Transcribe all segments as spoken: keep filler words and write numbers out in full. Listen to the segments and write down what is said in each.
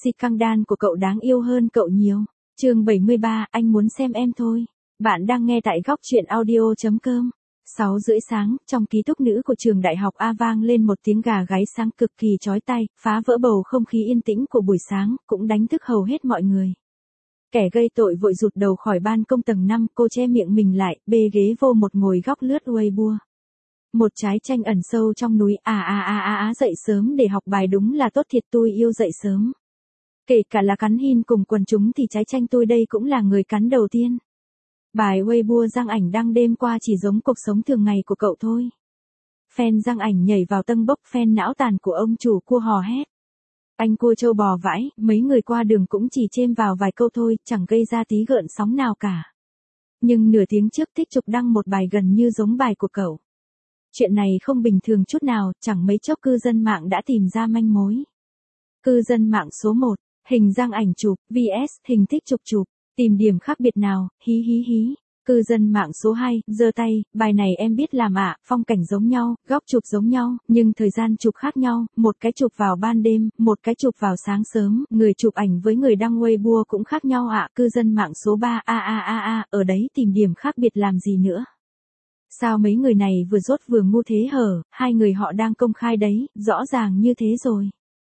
Si căng đan của cậu đáng yêu hơn cậu nhiều. Chương bảy mươi ba, anh muốn xem em thôi. Bạn đang nghe tại góc truyện audio chấm com. sáu rưỡi sáng, trong ký túc nữ của trường đại học A vang lên một tiếng gà gáy sáng cực kỳ chói tai, phá vỡ bầu không khí yên tĩnh của buổi sáng, cũng đánh thức hầu hết mọi người. Kẻ gây tội vội rụt đầu khỏi ban công tầng năm, cô che miệng mình lại, bê ghế vô một ngồi góc lướt Weibo. Một trái chanh ẩn sâu trong núi, à à à à à dậy sớm để học bài đúng là tốt thiệt, tôi yêu dậy sớm. Kể cả là cắn hin cùng quần chúng thì trái chanh tôi đây cũng là người cắn đầu tiên. Bài Weibo Giang Ảnh đăng đêm qua chỉ giống cuộc sống thường ngày của cậu thôi. Fan Giang Ảnh nhảy vào tâng bốc fan não tàn của ông chủ cua hò hét. Anh cua trâu bò vãi, mấy người qua đường cũng chỉ chêm vào vài câu thôi, chẳng gây ra tí gợn sóng nào cả. Nhưng nửa tiếng trước Thích Trục đăng một bài gần như giống bài của cậu. Chuyện này không bình thường chút nào, chẳng mấy chốc cư dân mạng đã tìm ra manh mối. Cư dân mạng số một, hình Giang Ảnh chụp, vs hình Thích Trục chụp, tìm điểm khác biệt nào, hí hí hí. Cư dân mạng số hai, giơ tay, bài này em biết làm ạ, à, phong cảnh giống nhau, góc chụp giống nhau, nhưng thời gian chụp khác nhau, một cái chụp vào ban đêm, một cái chụp vào sáng sớm, người chụp ảnh với người đăng Weibo cũng khác nhau ạ. À. Cư dân mạng số ba, a a a a, ở đấy tìm điểm khác biệt làm gì nữa. Sao mấy người này vừa dốt vừa ngu thế hở, hai người họ đang công khai đấy, rõ ràng như thế rồi.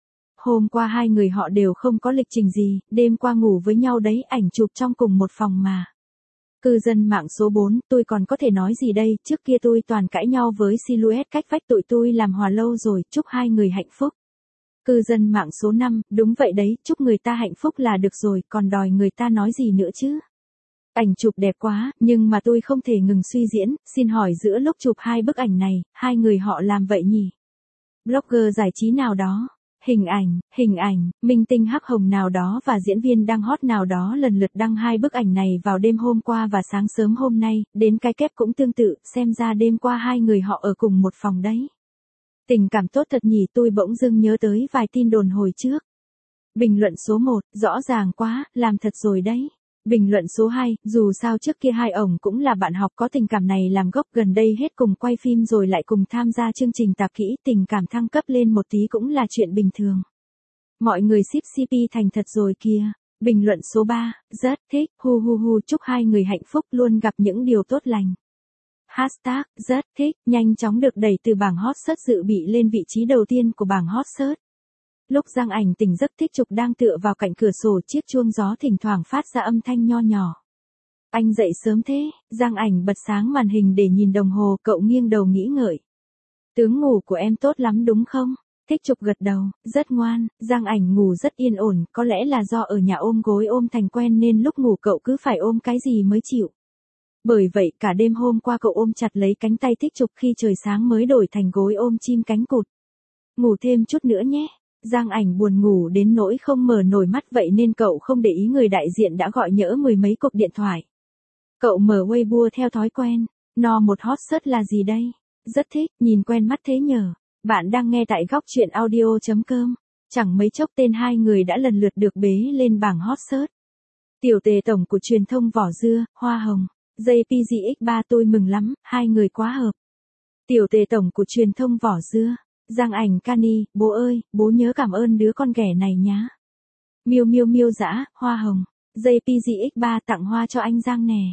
Hôm qua hai người họ đều không có lịch trình gì, đêm qua ngủ với nhau đấy, ảnh chụp trong cùng một phòng mà. Cư dân mạng số bốn, tôi còn có thể nói gì đây, trước kia tôi toàn cãi nhau với Silhouette cách vách, tụi tôi làm hòa lâu rồi, chúc hai người hạnh phúc. Cư dân mạng số năm, đúng vậy đấy, chúc người ta hạnh phúc là được rồi, còn đòi người ta nói gì nữa chứ. Ảnh chụp đẹp quá, nhưng mà tôi không thể ngừng suy diễn, xin hỏi giữa lúc chụp hai bức ảnh này, hai người họ làm vậy nhỉ? Blogger giải trí nào đó, hình ảnh, hình ảnh, minh tinh hắc hồng nào đó và diễn viên đang hot nào đó lần lượt đăng hai bức ảnh này vào đêm hôm qua và sáng sớm hôm nay, đến cái kép cũng tương tự, xem ra đêm qua hai người họ ở cùng một phòng đấy. Tình cảm tốt thật nhỉ, tôi bỗng dưng nhớ tới vài tin đồn hồi trước. Bình luận số một, rõ ràng quá, làm thật rồi đấy. Bình luận số hai, dù sao trước kia hai ổng cũng là bạn học, có tình cảm này làm gốc, gần đây hết cùng quay phim rồi lại cùng tham gia chương trình tạp kỹ, tình cảm thăng cấp lên một tí cũng là chuyện bình thường. Mọi người ship xê pê thành thật rồi kìa. Bình luận số ba, rất thích, hu hu hu, chúc hai người hạnh phúc, luôn gặp những điều tốt lành. Hashtag, rất thích, nhanh chóng được đẩy từ bảng hot search dự bị lên vị trí đầu tiên của bảng hot search. Lúc Giang Ảnh tỉnh giấc, Thích Trục đang tựa vào cạnh cửa sổ, chiếc chuông gió thỉnh thoảng phát ra âm thanh nho nhỏ. Anh dậy sớm thế, Giang Ảnh bật sáng màn hình để nhìn đồng hồ, cậu nghiêng đầu nghĩ ngợi. Tướng ngủ của em tốt lắm đúng không? Thích Trục gật đầu, rất ngoan, Giang Ảnh ngủ rất yên ổn, có lẽ là do ở nhà ôm gối ôm thành quen nên lúc ngủ cậu cứ phải ôm cái gì mới chịu. Bởi vậy cả đêm hôm qua cậu ôm chặt lấy cánh tay Thích Trục, khi trời sáng mới đổi thành gối ôm chim cánh cụt. Ngủ thêm chút nữa nhé. Giang Ảnh buồn ngủ đến nỗi không mở nổi mắt, vậy nên cậu không để ý người đại diện đã gọi nhỡ mười mấy cuộc điện thoại. Cậu mở Weibo theo thói quen, no một hot search là gì đây? Rất thích, nhìn quen mắt thế nhờ. Bạn đang nghe tại góc truyện audio chấm com. Chẳng mấy chốc tên hai người đã lần lượt được bế lên bảng hot search. Tiểu tề tổng của truyền thông vỏ dưa, hoa hồng, gi pê giê ích ba, tôi mừng lắm, hai người quá hợp. Tiểu tề tổng của truyền thông vỏ dưa. Giang Ảnh Cani, bố ơi, bố nhớ cảm ơn đứa con ghẻ này nhá. Miêu miêu miêu dã, hoa hồng, gi pê giê ích ba tặng hoa cho anh Giang nè.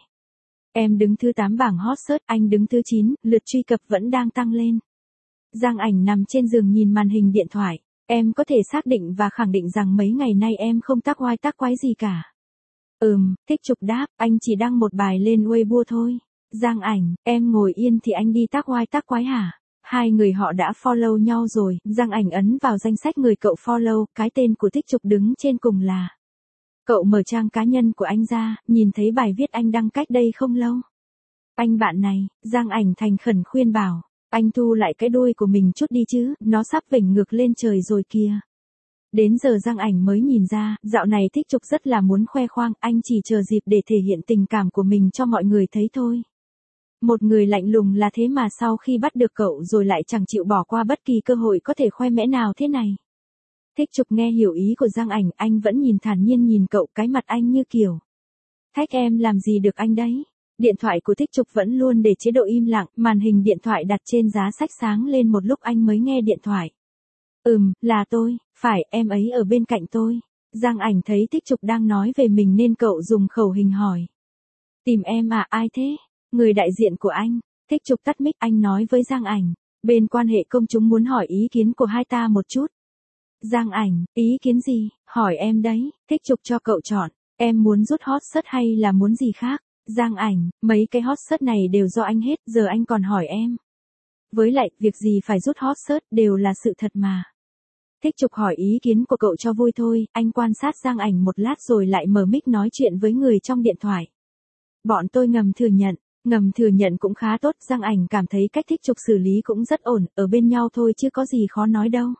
Em đứng thứ tám bảng hot search, anh đứng thứ chín, lượt truy cập vẫn đang tăng lên. Giang Ảnh nằm trên giường nhìn màn hình điện thoại, em có thể xác định và khẳng định rằng mấy ngày nay em không tác oai tác quái gì cả. Ừm, Thích Trục đáp, anh chỉ đăng một bài lên Weibo thôi. Giang Ảnh, em ngồi yên thì anh đi tác oai tác quái hả? Hai người họ đã follow nhau rồi, Giang Ảnh ấn vào danh sách người cậu follow, cái tên của Thích Trục đứng trên cùng là. Cậu mở trang cá nhân của anh ra, nhìn thấy bài viết anh đăng cách đây không lâu. Anh bạn này, Giang Ảnh thành khẩn khuyên bảo, anh thu lại cái đuôi của mình chút đi chứ, nó sắp vểnh ngược lên trời rồi kìa. Đến giờ Giang Ảnh mới nhìn ra, dạo này Thích Trục rất là muốn khoe khoang, anh chỉ chờ dịp để thể hiện tình cảm của mình cho mọi người thấy thôi. Một người lạnh lùng là thế mà sau khi bắt được cậu rồi lại chẳng chịu bỏ qua bất kỳ cơ hội có thể khoe mẽ nào thế này. Thích Trục nghe hiểu ý của Giang Ảnh, anh vẫn nhìn thản nhiên nhìn cậu, cái mặt anh như kiểu. Thách em làm gì được anh đấy. Điện thoại của Thích Trục vẫn luôn để chế độ im lặng, màn hình điện thoại đặt trên giá sách sáng lên một lúc anh mới nghe điện thoại. Ừm, là tôi, phải, em ấy ở bên cạnh tôi. Giang Ảnh thấy Thích Trục đang nói về mình nên cậu dùng khẩu hình hỏi. Tìm em à, ai thế? Người đại diện của anh. Thích Trục tắt mic, anh nói với Giang Ảnh. Bên quan hệ công chúng muốn hỏi ý kiến của hai ta một chút. Giang Ảnh, ý kiến gì? Hỏi em đấy. Thích Trục cho cậu chọn. Em muốn rút hot search hay là muốn gì khác? Giang Ảnh, mấy cái hot search này đều do anh hết, giờ anh còn hỏi em. Với lại, việc gì phải rút hot search, đều là sự thật mà. Thích Trục hỏi ý kiến của cậu cho vui thôi, anh quan sát Giang Ảnh một lát rồi lại mở mic nói chuyện với người trong điện thoại. Bọn tôi ngầm thừa nhận, ngầm thừa nhận cũng khá tốt, Giang Ảnh cảm thấy cách Thích Trục xử lý cũng rất ổn, ở bên nhau thôi chứ có gì khó nói đâu.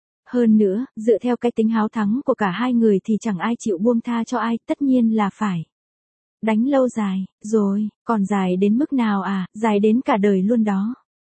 Hơn nữa, dựa theo cái tính háo thắng của cả hai người thì chẳng ai chịu buông tha cho ai, tất nhiên là phải đánh lâu dài, rồi, còn dài đến mức nào à, dài đến cả đời luôn đó.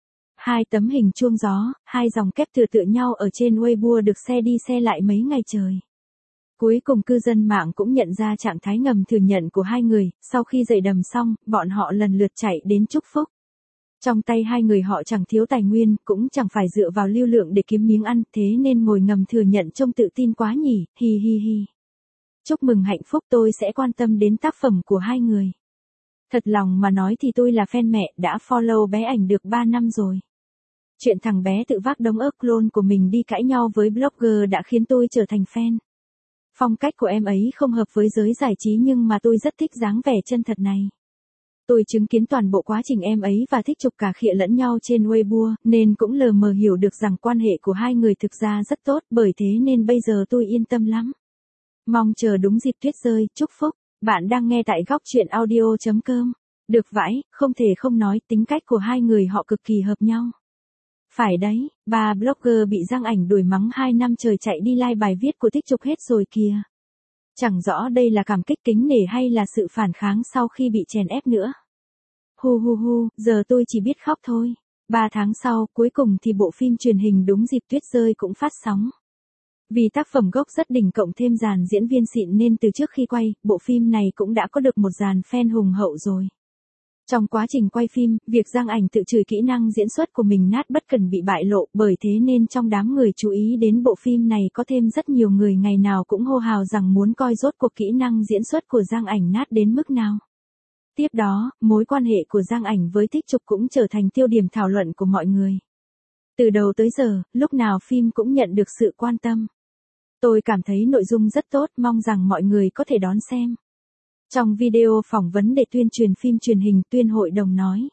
Hai tấm hình chuông gió, hai dòng kép tựa tựa nhau ở trên Weibo được xe đi xe lại mấy ngày trời. Cuối cùng cư dân mạng cũng nhận ra trạng thái ngầm thừa nhận của hai người, sau khi dậy đầm xong, bọn họ lần lượt chạy đến chúc phúc. Trong tay hai người họ chẳng thiếu tài nguyên, cũng chẳng phải dựa vào lưu lượng để kiếm miếng ăn, thế nên ngồi ngầm thừa nhận trông tự tin quá nhỉ, hi hi hi. Chúc mừng hạnh phúc, tôi sẽ quan tâm đến tác phẩm của hai người. Thật lòng mà nói thì tôi là fan mẹ, đã follow bé Ảnh được ba năm rồi. Chuyện thằng bé tự vác đống ớt clone của mình đi cãi nhau với blogger đã khiến tôi trở thành fan. Phong cách của em ấy không hợp với giới giải trí nhưng mà tôi rất thích dáng vẻ chân thật này. Tôi chứng kiến toàn bộ quá trình em ấy và Thích Trục cà khịa lẫn nhau trên Weibo, nên cũng lờ mờ hiểu được rằng quan hệ của hai người thực ra rất tốt, bởi thế nên bây giờ tôi yên tâm lắm. Mong chờ đúng dịp tuyết rơi, chúc phúc. Bạn đang nghe tại góc truyện audio chấm com. Được vãi, không thể không nói, tính cách của hai người họ cực kỳ hợp nhau. Phải đấy, bà blogger bị Giang Ảnh đuổi mắng hai năm trời chạy đi like bài viết của Thích Trục hết rồi kìa. Chẳng rõ đây là cảm kích kính nể hay là sự phản kháng sau khi bị chèn ép nữa. Hu hu hu, giờ tôi chỉ biết khóc thôi. Ba tháng sau, cuối cùng thì bộ phim truyền hình Đúng dịp tuyết rơi cũng phát sóng. Vì tác phẩm gốc rất đỉnh cộng thêm dàn diễn viên xịn nên từ trước khi quay, bộ phim này cũng đã có được một dàn fan hùng hậu rồi. Trong quá trình quay phim, việc Giang Ảnh tự chửi kỹ năng diễn xuất của mình nát bất cần bị bại lộ, bởi thế nên trong đám người chú ý đến bộ phim này có thêm rất nhiều người ngày nào cũng hô hào rằng muốn coi rốt cuộc kỹ năng diễn xuất của Giang Ảnh nát đến mức nào. Tiếp đó, mối quan hệ của Giang Ảnh với Thích Trục cũng trở thành tiêu điểm thảo luận của mọi người. Từ đầu tới giờ, lúc nào phim cũng nhận được sự quan tâm. Tôi cảm thấy nội dung rất tốt, mong rằng mọi người có thể đón xem. Trong video phỏng vấn để tuyên truyền phim truyền hình, tuyên hội đồng nói.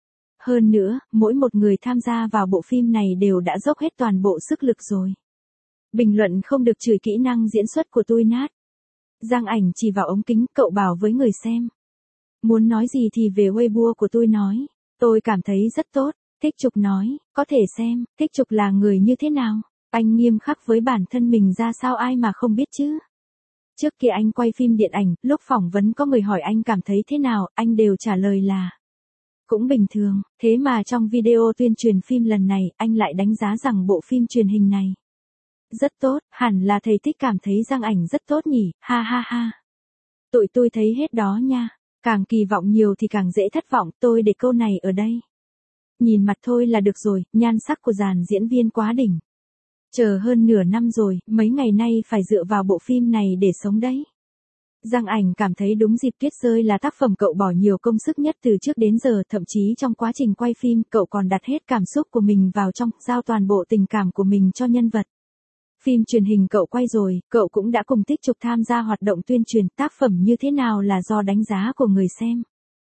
Hơn nữa, mỗi một người tham gia vào bộ phim này đều đã dốc hết toàn bộ sức lực rồi. Bình luận không được chửi kỹ năng diễn xuất của tôi nát. Giang Ảnh chỉ vào ống kính, cậu bảo với người xem. Muốn nói gì thì về Weibo của tôi nói. Tôi cảm thấy rất tốt. Thích Trục nói, có thể xem, Thích Trục là người như thế nào. Anh nghiêm khắc với bản thân mình ra sao ai mà không biết chứ. Trước kia anh quay phim điện ảnh, lúc phỏng vấn có người hỏi anh cảm thấy thế nào, anh đều trả lời là cũng bình thường, thế mà trong video tuyên truyền phim lần này, anh lại đánh giá rằng bộ phim truyền hình này rất tốt, hẳn là thầy Thích cảm thấy Giang Ảnh rất tốt nhỉ, ha ha ha. Tụi tôi thấy hết đó nha, càng kỳ vọng nhiều thì càng dễ thất vọng, tôi để câu này ở đây. Nhìn mặt thôi là được rồi, nhan sắc của dàn diễn viên quá đỉnh. Chờ hơn nửa năm rồi, mấy ngày nay phải dựa vào bộ phim này để sống đấy. Giang Ảnh cảm thấy Đúng dịp tuyết rơi là tác phẩm cậu bỏ nhiều công sức nhất từ trước đến giờ, thậm chí trong quá trình quay phim, cậu còn đặt hết cảm xúc của mình vào trong, giao toàn bộ tình cảm của mình cho nhân vật. Phim truyền hình cậu quay rồi, cậu cũng đã cùng Thích Trục tham gia hoạt động tuyên truyền, tác phẩm như thế nào là do đánh giá của người xem.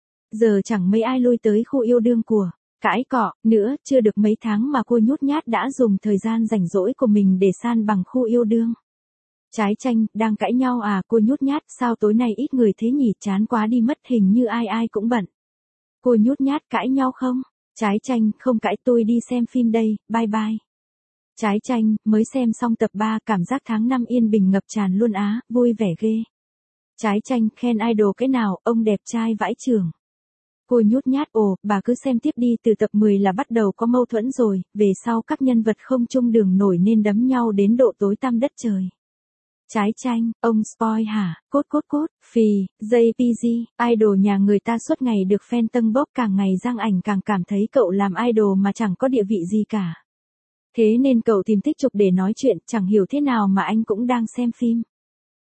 Giờ chẳng mấy ai lui tới khu yêu đương của cãi cọ nữa, chưa được mấy tháng mà cô nhút nhát đã dùng thời gian rảnh rỗi của mình để san bằng khu yêu đương. Trái chanh, đang cãi nhau à, cô nhút nhát, sao tối nay ít người thế nhỉ, chán quá đi mất, hình như ai ai cũng bận. Cô nhút nhát, cãi nhau không? Trái chanh, không cãi, tôi đi xem phim đây, bye bye. Trái chanh, mới xem xong tập ba, cảm giác tháng năm yên bình ngập tràn luôn á, vui vẻ ghê. Trái chanh, khen idol cái nào, ông đẹp trai vãi chưởng. Cô nhút nhát, ồ, bà cứ xem tiếp đi, từ tập mười là bắt đầu có mâu thuẫn rồi, về sau các nhân vật không chung đường nổi nên đấm nhau đến độ tối tăm đất trời. Trái chanh, ông spoil hả, cốt cốt cốt, phì, jay pê giê, idol nhà người ta suốt ngày được fan tâng bốc, càng ngày Giang Ảnh càng cảm thấy cậu làm idol mà chẳng có địa vị gì cả. Thế nên cậu tìm Thích Trục để nói chuyện, chẳng hiểu thế nào mà anh cũng đang xem phim.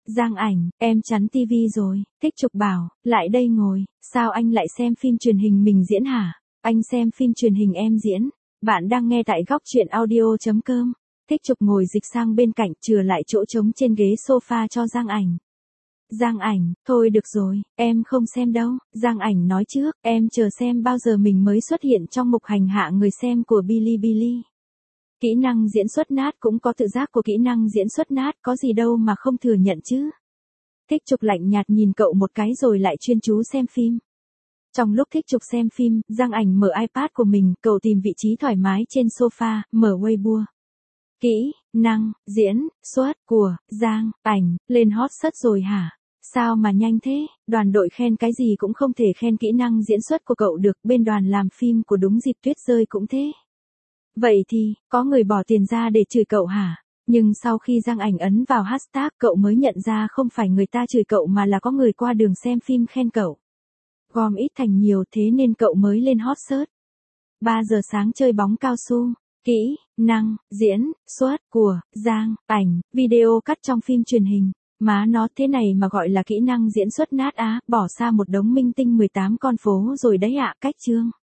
Giang Ảnh, em chắn tivi rồi. Thích Trục bảo, lại đây ngồi, sao anh lại xem phim truyền hình mình diễn hả? Anh xem phim truyền hình em diễn. Bạn đang nghe tại góc truyện audio.com. Thích Trục ngồi dịch sang bên cạnh, chừa lại chỗ trống trên ghế sofa cho Giang Ảnh. Giang Ảnh, thôi được rồi, em không xem đâu. Giang Ảnh nói trước, em chờ xem bao giờ mình mới xuất hiện trong mục hành hạ người xem của Bilibili. Kỹ năng diễn xuất nát cũng có tự giác của kỹ năng diễn xuất nát, có gì đâu mà không thừa nhận chứ. Thích Trục lạnh nhạt nhìn cậu một cái rồi lại chuyên chú xem phim. Trong lúc Thích Trục xem phim, Giang Ảnh mở iPad của mình, cậu tìm vị trí thoải mái trên sofa, mở Weibo. Kỹ năng diễn xuất của Giang Ảnh lên hot search rồi hả? Sao mà nhanh thế? Đoàn đội khen cái gì cũng không thể khen kỹ năng diễn xuất của cậu được, bên đoàn làm phim của Đúng Dịp Tuyết Rơi cũng thế. Vậy thì, có người bỏ tiền ra để chửi cậu hả? Nhưng sau khi Giang Ảnh ấn vào hashtag, cậu mới nhận ra không phải người ta chửi cậu mà là có người qua đường xem phim khen cậu. Gom ít thành nhiều, thế nên cậu mới lên hot search. ba giờ sáng chơi bóng cao su. Kỹ năng diễn xuất của Giang Ảnh, video cắt trong phim truyền hình. Má nó, thế này mà gọi là kỹ năng diễn xuất nát á, bỏ xa một đống minh tinh mười tám con phố rồi đấy ạ. Cách chương